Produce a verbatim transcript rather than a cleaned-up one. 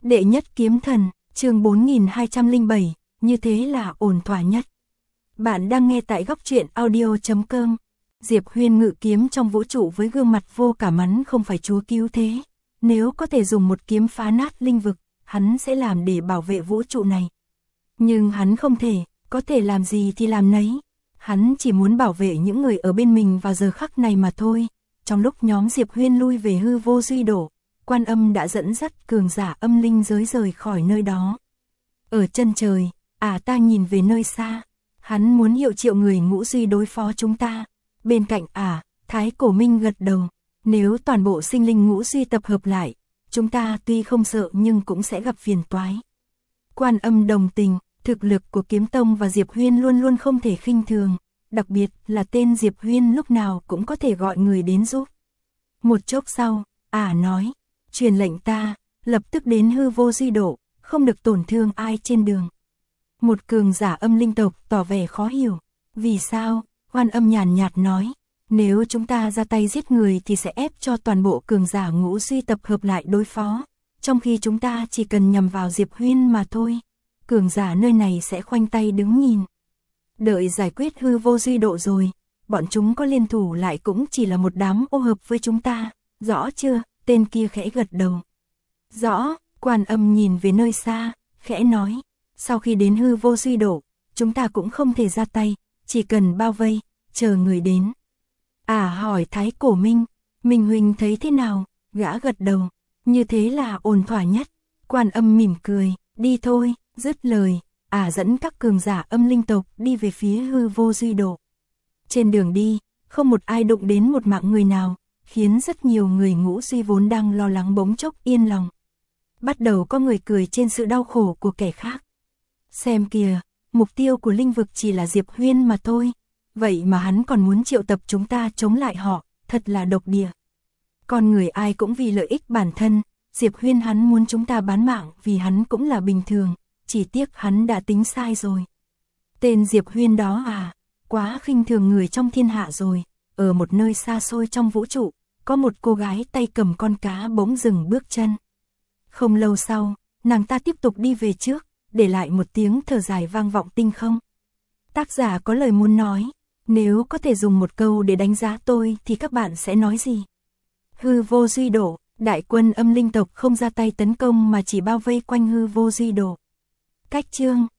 Đệ nhất kiếm thần, chương bốn nghìn hai trăm lẻ bảy, như thế là ổn thỏa nhất. Bạn đang nghe tại góc truyện audio chấm com. Diệp Huyên ngự kiếm trong vũ trụ với gương mặt vô cảm, hắn không phải chúa cứu thế. Nếu có thể dùng một kiếm phá nát linh vực, hắn sẽ làm để bảo vệ vũ trụ này. Nhưng hắn không thể, có thể làm gì thì làm nấy. Hắn chỉ muốn bảo vệ những người ở bên mình vào giờ khắc này mà thôi. Trong lúc nhóm Diệp Huyên lui về hư vô duy đổ, Quan Âm đã dẫn dắt cường giả âm linh giới rời khỏi nơi đó. Ở chân trời, à ta nhìn về nơi xa, hắn muốn hiệu triệu người ngũ duy đối phó chúng ta. Bên cạnh à, Thái Cổ Minh gật đầu, nếu toàn bộ sinh linh ngũ duy tập hợp lại, chúng ta tuy không sợ nhưng cũng sẽ gặp phiền toái. Quan Âm đồng tình, thực lực của Kiếm Tông và Diệp Huyên luôn luôn không thể khinh thường, đặc biệt là tên Diệp Huyên lúc nào cũng có thể gọi người đến giúp. Một chốc sau, à nói, truyền lệnh ta, lập tức đến hư vô duy độ, không được tổn thương ai trên đường. Một cường giả âm linh tộc tỏ vẻ khó hiểu, vì sao? Quan Âm nhàn nhạt nói, nếu chúng ta ra tay giết người thì sẽ ép cho toàn bộ cường giả ngũ duy tập hợp lại đối phó, trong khi chúng ta chỉ cần nhằm vào Diệp Huyên mà thôi, cường giả nơi này sẽ khoanh tay đứng nhìn. Đợi giải quyết hư vô duy độ rồi, bọn chúng có liên thủ lại cũng chỉ là một đám ô hợp với chúng ta, rõ chưa? Tên kia khẽ gật đầu. Rõ, Quan Âm nhìn về nơi xa, khẽ nói, sau khi đến hư vô duy độ, chúng ta cũng không thể ra tay, chỉ cần bao vây, chờ người đến. À hỏi Thái Cổ Minh, Minh huynh thấy thế nào? Gã gật đầu, như thế là ổn thỏa nhất. Quan Âm mỉm cười, đi thôi, dứt lời, à dẫn các cường giả âm linh tộc đi về phía hư vô duy độ. Trên đường đi, không một ai đụng đến một mạng người nào, khiến rất nhiều người ngũ duy vốn đang lo lắng bỗng chốc yên lòng. Bắt đầu có người cười trên sự đau khổ của kẻ khác. Xem kìa, mục tiêu của linh vực chỉ là Diệp Huyên mà thôi, vậy mà hắn còn muốn triệu tập chúng ta chống lại họ, thật là độc địa. Con người ai cũng vì lợi ích bản thân, Diệp Huyên hắn muốn chúng ta bán mạng vì hắn cũng là bình thường, chỉ tiếc hắn đã tính sai rồi. Tên Diệp Huyên đó à, quá khinh thường người trong thiên hạ rồi. Ở một nơi xa xôi trong vũ trụ, có một cô gái tay cầm con cá bỗng dừng bước chân. Không lâu sau, nàng ta tiếp tục đi về trước, để lại một tiếng thở dài vang vọng tinh không. Tác giả có lời muốn nói, nếu có thể dùng một câu để đánh giá tôi thì các bạn sẽ nói gì? Hư vô duy độ, đại quân âm linh tộc không ra tay tấn công mà chỉ bao vây quanh hư vô duy độ. Cách chương